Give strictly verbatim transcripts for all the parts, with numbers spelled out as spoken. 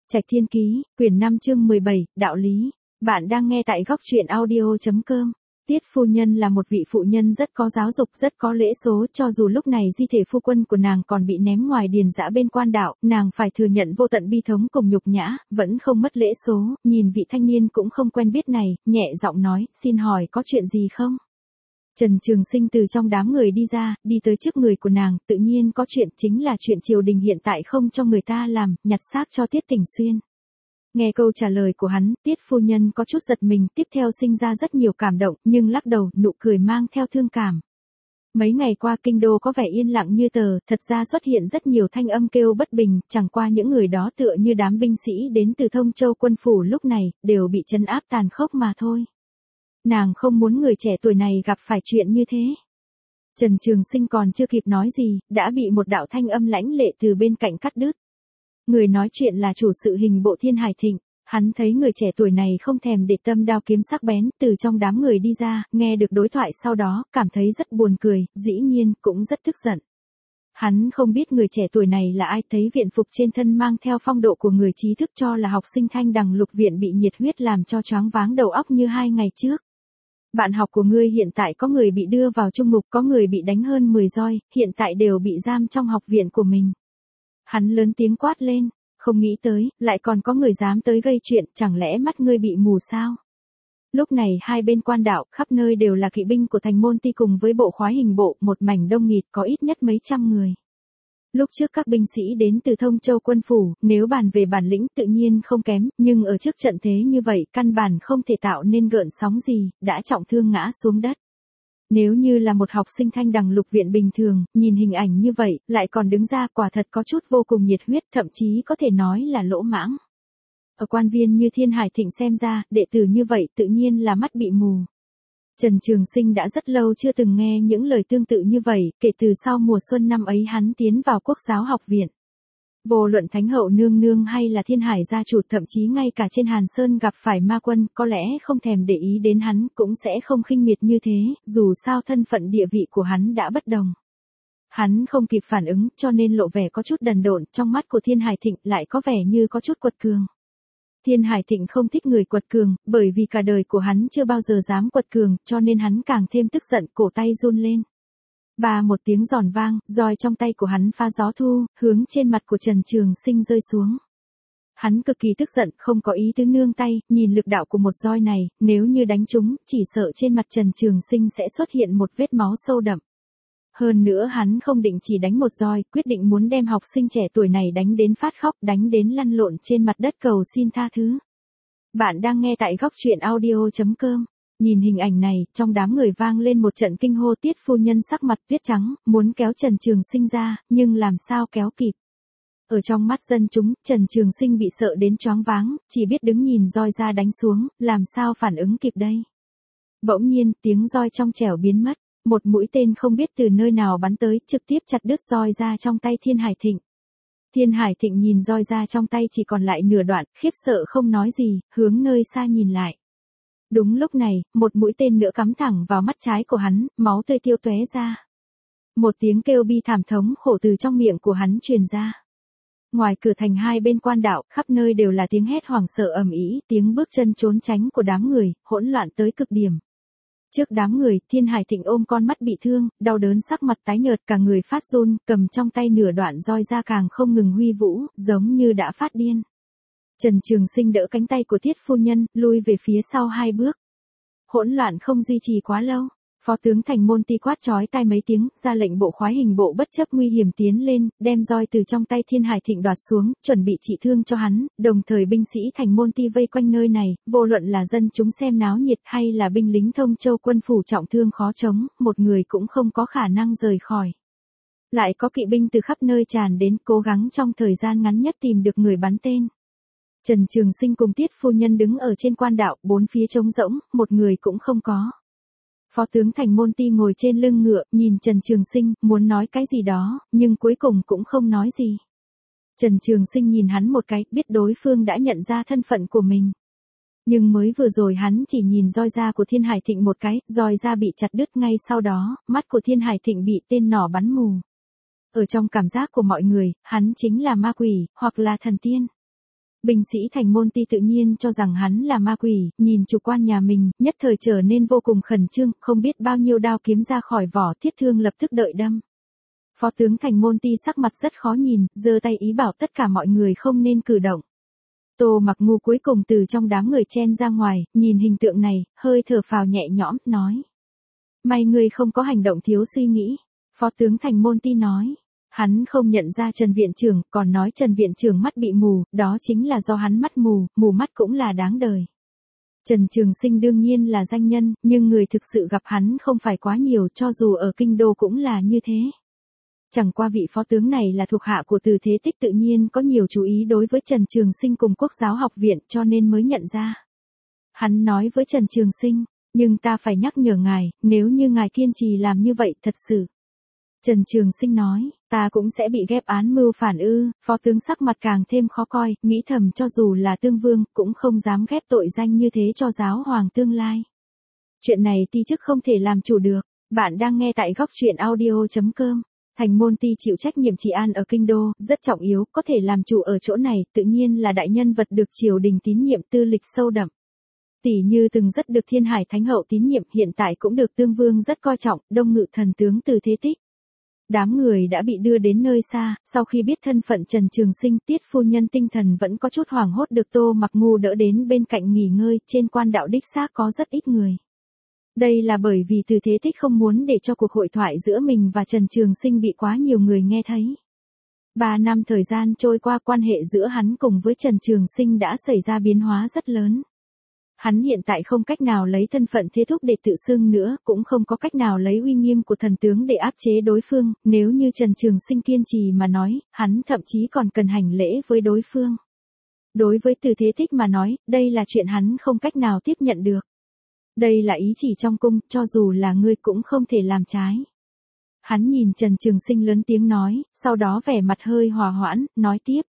Trạch Thiên Ký, quyển năm chương mười bảy, đạo lý. Bạn đang nghe tại góc truyện audio chấm com. Tiết phu nhân là một vị phụ nhân rất có giáo dục, rất có lễ số, cho dù lúc này di thể phu quân của nàng còn bị ném ngoài điền dã bên quan đạo, nàng phải thừa nhận vô tận bi thống cùng nhục nhã, vẫn không mất lễ số, nhìn vị thanh niên cũng không quen biết này, nhẹ giọng nói, xin hỏi có chuyện gì không? Trần Trường Sinh từ trong đám người đi ra, đi tới trước người của nàng, tự nhiên có chuyện, chính là chuyện triều đình hiện tại không cho người ta làm, nhặt xác cho Tiết Tình Xuyên. Nghe câu trả lời của hắn, Tiết phu nhân có chút giật mình, tiếp theo sinh ra rất nhiều cảm động, nhưng lắc đầu, nụ cười mang theo thương cảm. Mấy ngày qua kinh đô có vẻ yên lặng như tờ, thật ra xuất hiện rất nhiều thanh âm kêu bất bình, chẳng qua những người đó tựa như đám binh sĩ đến từ Thông Châu quân phủ lúc này, đều bị trấn áp tàn khốc mà thôi. Nàng không muốn người trẻ tuổi này gặp phải chuyện như thế. Trần Trường Sinh còn chưa kịp nói gì, đã bị một đạo thanh âm lãnh lệ từ bên cạnh cắt đứt. Người nói chuyện là chủ sự hình bộ Thiên Hải Thịnh, hắn thấy người trẻ tuổi này không thèm để tâm đao kiếm sắc bén, từ trong đám người đi ra, nghe được đối thoại sau đó, cảm thấy rất buồn cười, dĩ nhiên, cũng rất tức giận. Hắn không biết người trẻ tuổi này là ai, thấy viện phục trên thân mang theo phong độ của người trí thức cho là học sinh Thanh Đằng Lục Viện bị nhiệt huyết làm cho choáng váng đầu óc như hai ngày trước. Bạn học của ngươi hiện tại có người bị đưa vào trung ngục, có người bị đánh hơn mười roi, hiện tại đều bị giam trong học viện của mình. Hắn lớn tiếng quát lên, không nghĩ tới, lại còn có người dám tới gây chuyện, chẳng lẽ mắt ngươi bị mù sao? Lúc này hai bên quan đạo, khắp nơi đều là kỵ binh của Thành Môn Ti cùng với bộ khoái hình bộ, một mảnh đông nghịt có ít nhất mấy trăm người. Lúc trước các binh sĩ đến từ Thông Châu quân phủ, nếu bàn về bản lĩnh tự nhiên không kém, nhưng ở trước trận thế như vậy, căn bản không thể tạo nên gợn sóng gì, đã trọng thương ngã xuống đất. Nếu như là một học sinh Thanh Đằng Lục Viện bình thường, nhìn hình ảnh như vậy, lại còn đứng ra, quả thật có chút vô cùng nhiệt huyết, thậm chí có thể nói là lỗ mãng. Ở quan viên như Thiên Hải Thịnh xem ra, đệ tử như vậy tự nhiên là mắt bị mù. Trần Trường Sinh đã rất lâu chưa từng nghe những lời tương tự như vậy, kể từ sau mùa xuân năm ấy hắn tiến vào Quốc giáo học viện. Vô luận Thánh hậu nương nương hay là Thiên Hải gia chủ, thậm chí ngay cả trên Hàn Sơn gặp phải ma quân, có lẽ không thèm để ý đến hắn, cũng sẽ không khinh miệt như thế, dù sao thân phận địa vị của hắn đã bất đồng. Hắn không kịp phản ứng, cho nên lộ vẻ có chút đần độn, trong mắt của Thiên Hải Thịnh lại có vẻ như có chút quật cường. Thiên Hải Thịnh không thích người quật cường, bởi vì cả đời của hắn chưa bao giờ dám quật cường, cho nên hắn càng thêm tức giận, cổ tay run lên. Ba một tiếng giòn vang, roi trong tay của hắn pha gió thu, hướng trên mặt của Trần Trường Sinh rơi xuống. Hắn cực kỳ tức giận, không có ý tứ nương tay, nhìn lực đạo của một roi này, nếu như đánh trúng, chỉ sợ trên mặt Trần Trường Sinh sẽ xuất hiện một vết máu sâu đậm. Hơn nữa hắn không định chỉ đánh một roi, quyết định muốn đem học sinh trẻ tuổi này đánh đến phát khóc, đánh đến lăn lộn trên mặt đất cầu xin tha thứ. Bạn đang nghe tại góc truyện audio chấm com. Nhìn hình ảnh này, trong đám người vang lên một trận kinh hô, Tiết phu nhân sắc mặt tuyết trắng, muốn kéo Trần Trường Sinh ra, nhưng làm sao kéo kịp. Ở trong mắt dân chúng, Trần Trường Sinh bị sợ đến choáng váng, chỉ biết đứng nhìn roi ra đánh xuống, làm sao phản ứng kịp đây. Bỗng nhiên, tiếng roi trong trẻo biến mất, một mũi tên không biết từ nơi nào bắn tới, trực tiếp chặt đứt roi ra trong tay Thiên Hải Thịnh. Thiên Hải Thịnh nhìn roi ra trong tay chỉ còn lại nửa đoạn, khiếp sợ không nói gì, hướng nơi xa nhìn lại. Đúng lúc này, một mũi tên nữa cắm thẳng vào mắt trái của hắn, máu tươi tiêu tóe ra. Một tiếng kêu bi thảm thống khổ từ trong miệng của hắn truyền ra. Ngoài cửa thành hai bên quan đạo, khắp nơi đều là tiếng hét hoảng sợ ầm ĩ, tiếng bước chân trốn tránh của đám người, hỗn loạn tới cực điểm. Trước đám người, Thiên Hải Thịnh ôm con mắt bị thương, đau đớn sắc mặt tái nhợt, cả người phát run, cầm trong tay nửa đoạn roi ra càng không ngừng huy vũ, giống như đã phát điên. Trần Trường Sinh đỡ cánh tay của Tiết phu nhân, lui về phía sau hai bước. Hỗn loạn không duy trì quá lâu. Phó tướng Thành Môn Ti quát chói tai mấy tiếng, ra lệnh bộ khoái hình bộ bất chấp nguy hiểm tiến lên, đem roi từ trong tay Thiên Hải Thịnh đoạt xuống, chuẩn bị trị thương cho hắn, đồng thời binh sĩ Thành Môn Ti vây quanh nơi này, vô luận là dân chúng xem náo nhiệt hay là binh lính Thông Châu quân phủ trọng thương khó chống, một người cũng không có khả năng rời khỏi. Lại có kỵ binh từ khắp nơi tràn đến, cố gắng trong thời gian ngắn nhất tìm được người bắn tên. Trần Trường Sinh cùng Tiết phu nhân đứng ở trên quan đạo, bốn phía trống rỗng, một người cũng không có. Phó tướng Thành Môn Ti ngồi trên lưng ngựa, nhìn Trần Trường Sinh, muốn nói cái gì đó, nhưng cuối cùng cũng không nói gì. Trần Trường Sinh nhìn hắn một cái, biết đối phương đã nhận ra thân phận của mình. Nhưng mới vừa rồi hắn chỉ nhìn roi da của Thiên Hải Thịnh một cái, roi da bị chặt đứt ngay sau đó, mắt của Thiên Hải Thịnh bị tên nỏ bắn mù. Ở trong cảm giác của mọi người, hắn chính là ma quỷ, hoặc là thần tiên. Binh sĩ thành môn ti tự nhiên cho rằng hắn là ma quỷ, nhìn chủ quan nhà mình, nhất thời trở nên vô cùng khẩn trương, không biết bao nhiêu đao kiếm ra khỏi vỏ, thiết thương lập tức đợi đâm. Phó tướng thành môn ti sắc mặt rất khó nhìn, giơ tay ý bảo tất cả mọi người không nên cử động. Tô Mặc Ngu cuối cùng từ trong đám người chen ra ngoài, nhìn hình tượng này, hơi thở phào nhẹ nhõm, nói. May ngươi không có hành động thiếu suy nghĩ. Phó tướng thành môn ti nói. Hắn không nhận ra Trần viện trưởng, còn nói Trần viện trưởng mắt bị mù, đó chính là do hắn mắt mù, mù mắt cũng là đáng đời. Trần Trường Sinh đương nhiên là danh nhân, nhưng người thực sự gặp hắn không phải quá nhiều, cho dù ở kinh đô cũng là như thế. Chẳng qua vị phó tướng này là thuộc hạ của Từ Thế Tích, tự nhiên có nhiều chú ý đối với Trần Trường Sinh cùng Quốc giáo học viện, cho nên mới nhận ra. Hắn nói với Trần Trường Sinh, nhưng ta phải nhắc nhở ngài, nếu như ngài kiên trì làm như vậy, thật sự. Trần Trường Sinh nói, ta cũng sẽ bị ghép án mưu phản ư. Phó tướng sắc mặt càng thêm khó coi, nghĩ thầm cho dù là tương vương, cũng không dám ghép tội danh như thế cho giáo hoàng tương lai. Chuyện này ti chức không thể làm chủ được. Bạn đang nghe tại góc truyện audio chấm com. Thành môn ti chịu trách nhiệm trị an ở kinh đô, rất trọng yếu, có thể làm chủ ở chỗ này, tự nhiên là đại nhân vật được triều đình tín nhiệm, tư lịch sâu đậm. Tỷ như từng rất được Thiên Hải Thánh hậu tín nhiệm, hiện tại cũng được Tương Vương rất coi trọng, Đông Ngự thần tướng Từ Thế Tích. Đám người đã bị đưa đến nơi xa, sau khi biết thân phận Trần Trường Sinh, Tiết phu nhân tinh thần vẫn có chút hoảng hốt, được Tô Mặc Ngu đỡ đến bên cạnh nghỉ ngơi, trên quan đạo đích xác có rất ít người. Đây là bởi vì Từ Thế Tích không muốn để cho cuộc hội thoại giữa mình và Trần Trường Sinh bị quá nhiều người nghe thấy. Ba năm thời gian trôi qua, quan hệ giữa hắn cùng với Trần Trường Sinh đã xảy ra biến hóa rất lớn. Hắn hiện tại không cách nào lấy thân phận thế thúc để tự xưng nữa, cũng không có cách nào lấy uy nghiêm của thần tướng để áp chế đối phương, nếu như Trần Trường Sinh kiên trì mà nói, hắn thậm chí còn cần hành lễ với đối phương. Đối với Từ Thế Tích mà nói, đây là chuyện hắn không cách nào tiếp nhận được. Đây là ý chỉ trong cung, cho dù là ngươi cũng không thể làm trái. Hắn nhìn Trần Trường Sinh lớn tiếng nói, sau đó vẻ mặt hơi hòa hoãn, nói tiếp.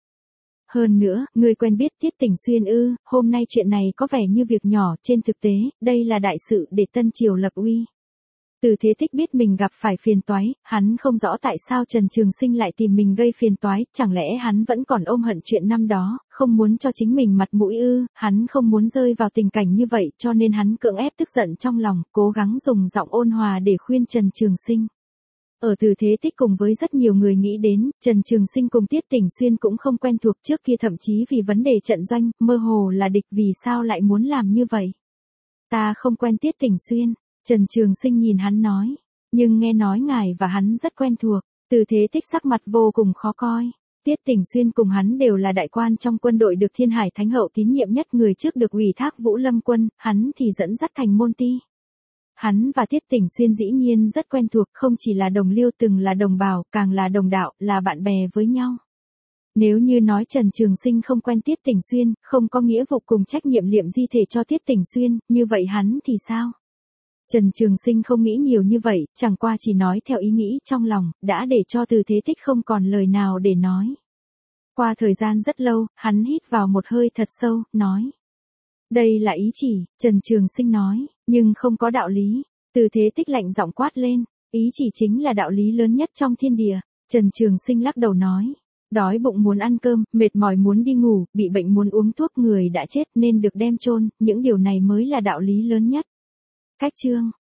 Hơn nữa, ngươi quen biết Tiết Tỉnh Xuyên ư? Hôm nay chuyện này có vẻ như việc nhỏ, trên thực tế, đây là đại sự để Tân Triều lập uy. Từ Thế Tích biết mình gặp phải phiền toái, hắn không rõ tại sao Trần Trường Sinh lại tìm mình gây phiền toái, chẳng lẽ hắn vẫn còn ôm hận chuyện năm đó, không muốn cho chính mình mặt mũi ư? Hắn không muốn rơi vào tình cảnh như vậy, cho nên hắn cưỡng ép tức giận trong lòng, cố gắng dùng giọng ôn hòa để khuyên Trần Trường Sinh. Ở Từ Thế Tích cùng với rất nhiều người nghĩ đến, Trần Trường Sinh cùng Tiết Tỉnh Xuyên cũng không quen thuộc, trước kia thậm chí vì vấn đề trận doanh, mơ hồ là địch, vì sao lại muốn làm như vậy? Ta không quen Tiết Tỉnh Xuyên. Trần Trường Sinh nhìn hắn nói, nhưng nghe nói ngài và hắn rất quen thuộc. Từ Thế Tích sắc mặt vô cùng khó coi. Tiết Tỉnh Xuyên cùng hắn đều là đại quan trong quân đội được Thiên Hải Thánh hậu tín nhiệm nhất, người trước được ủy thác Vũ Lâm quân, hắn thì dẫn dắt thành môn ti. Hắn và Tiết Tỉnh Xuyên dĩ nhiên rất quen thuộc, không chỉ là đồng liêu, từng là đồng bào, càng là đồng đạo, là bạn bè với nhau. Nếu như nói Trần Trường Sinh không quen Tiết Tỉnh Xuyên, không có nghĩa vụ cùng trách nhiệm liệm di thể cho Tiết Tỉnh Xuyên, như vậy hắn thì sao? Trần Trường Sinh không nghĩ nhiều như vậy, chẳng qua chỉ nói theo ý nghĩ trong lòng, đã để cho Từ Thế Tích không còn lời nào để nói. Qua thời gian rất lâu, hắn hít vào một hơi thật sâu, nói. Đây là ý chỉ, Trần Trường Sinh nói, nhưng không có đạo lý. Từ Thế Tích lạnh giọng quát lên, ý chỉ chính là đạo lý lớn nhất trong thiên địa. Trần Trường Sinh lắc đầu nói, đói bụng muốn ăn cơm, mệt mỏi muốn đi ngủ, bị bệnh muốn uống thuốc, người đã chết nên được đem chôn, những điều này mới là đạo lý lớn nhất. Cách chương